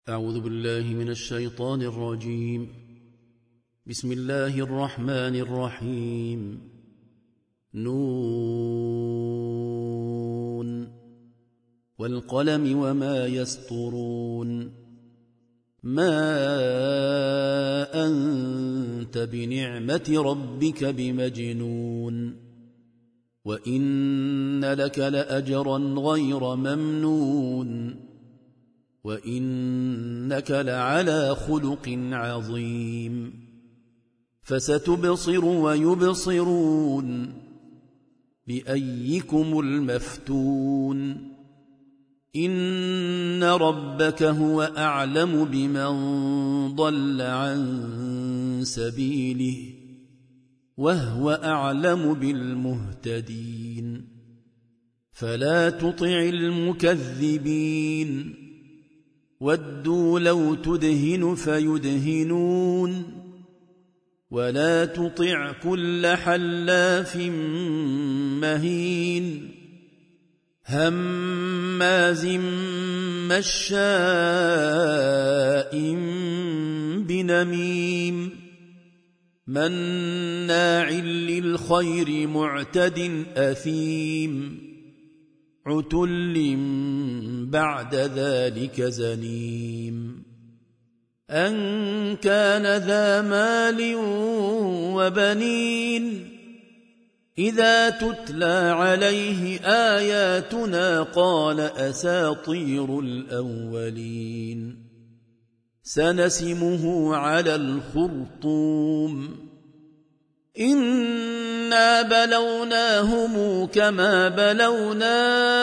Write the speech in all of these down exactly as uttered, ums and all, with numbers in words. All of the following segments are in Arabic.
أعوذ بالله من الشيطان الرجيم. بسم الله الرحمن الرحيم. نون والقلم وما يسطرون. ما أنت بنعمة ربك بمجنون وإن لك لأجرا غير ممنون وإنك لعلى خلق عظيم. فستبصر ويبصرون بأيكم المفتون. إن ربك هو أعلم بمن ضل عن سبيله وهو أعلم بالمهتدين. فلا تطع المكذبين ودوا لو تدهن فيدهنون ولا تطع كل حلاف مهين هماز مشاء بنميم مناع للخير معتد أثيم عتل بعد ذلك زنيم. أن كان ذا مال وبنين إذا تتلى عليه آياتنا قال أساطير الأولين. سنسمه على الخرطوم. إنا بلوناهم كما بلونا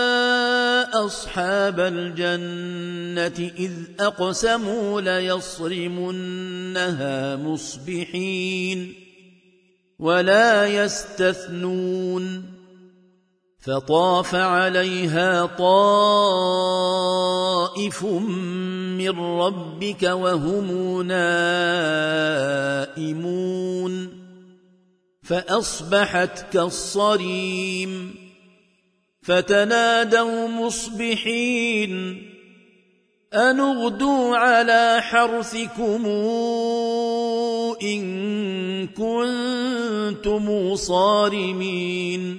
أصحاب الجنة إذ أقسموا ليصرمنها مصبحين ولا يستثنون. فطاف عليها طائف من ربك وهم نائمون فأصبحت كالصريم. فتنادوا مصبحين أن اغدوا على حرثكم إن كنتم صارمين.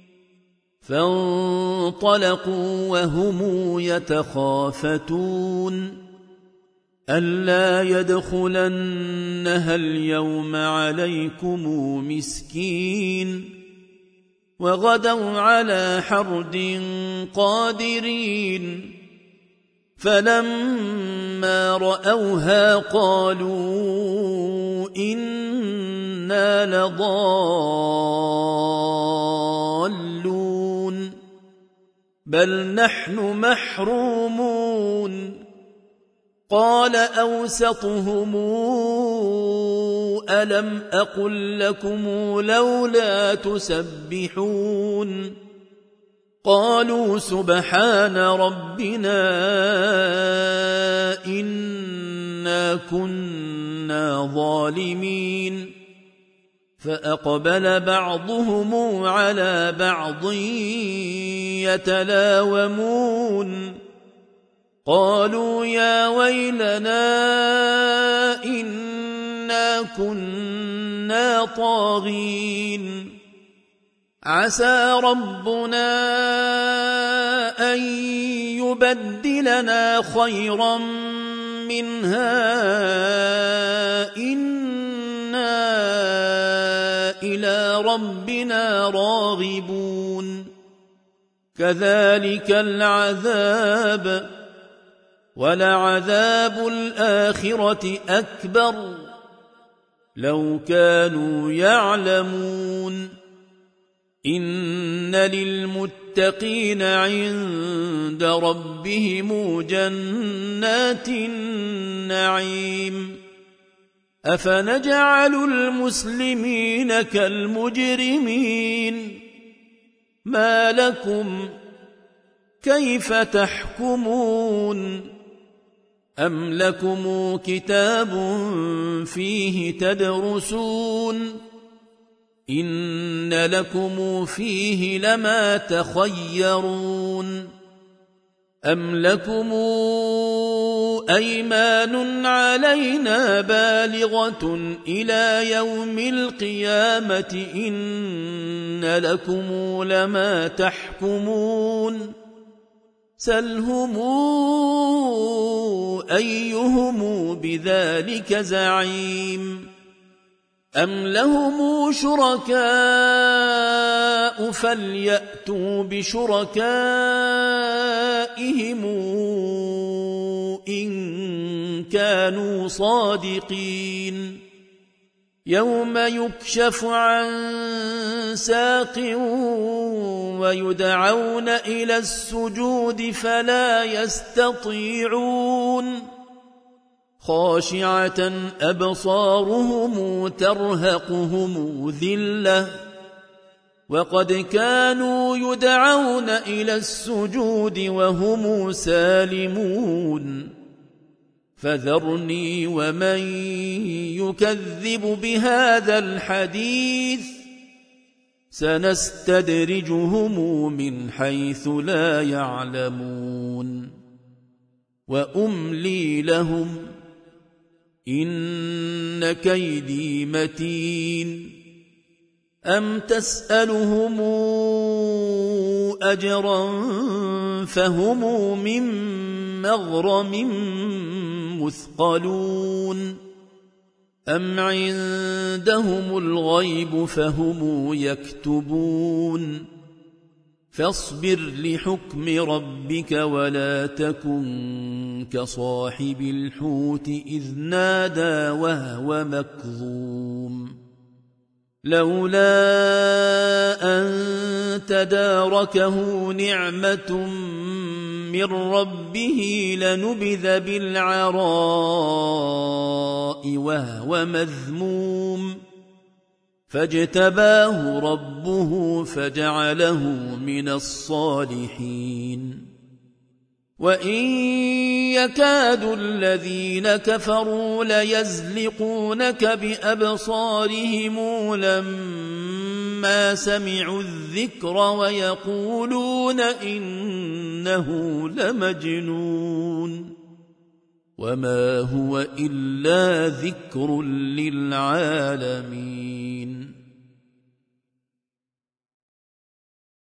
فانطلقوا وهم يتخافتون ألا يدخلنها اليوم عليكم مسكين. وغدوا على حرد قادرين فلما رأوها قالوا إنا لضالون بل نحن محرومون. قال أوسطهم ألم أقل لكم لولا تسبحون. قالوا سبحان ربنا إنا كنا ظالمين. فأقبل بعضهم على بعض يتلاومون قالوا يا ويلنا إنا كنا طاغين. عسى ربنا أن يبدلنا خيرا منها إنا إلى ربنا راغبون. كذلك العذاب ولعذاب الآخرة أكبر لو كانوا يعلمون. إن للمتقين عند ربهم جنات النعيم. أفنجعل المسلمين كالمجرمين ما لكم كيف تحكمون. أم لكم كتاب فيه تدرسون إن لكم فيه لما تخيرون. أم لكم أيمان علينا بالغة إلى يوم القيامة إن لكم لما تحكمون سلهم أيهم بذلك زعيم أم لهم شركاء فليأتوا بشركائهم إن كانوا صادقين يوم يكشف عن ساق ويدعون إلى السجود فلا يستطيعون خاشعة أبصارهم ترهقهم ذلة وقد كانوا يدعون إلى السجود وهم سالمون فذرني ومن يكذب بهذا الحديث سنستدرجهم من حيث لا يعلمون وأملي لهم إن كيدي متين أم تسألهم أجرا فهم من مغرم مثقلون أم عندهم الغيب فهم يكتبون فاصبر لحكم ربك ولا تكن كصاحب الحوت إذ نادى وهو مكظوم لولا أن تداركه نعمة من ربه لنبذ بالعراء وهو مذموم فاجتباه ربه فجعله من الصالحين وإن يكاد الذين كفروا ليزلقونك بأبصارهم لما سمعوا الذكر ويقولون إنه لمجنون وما هو إلا ذكر للعالمين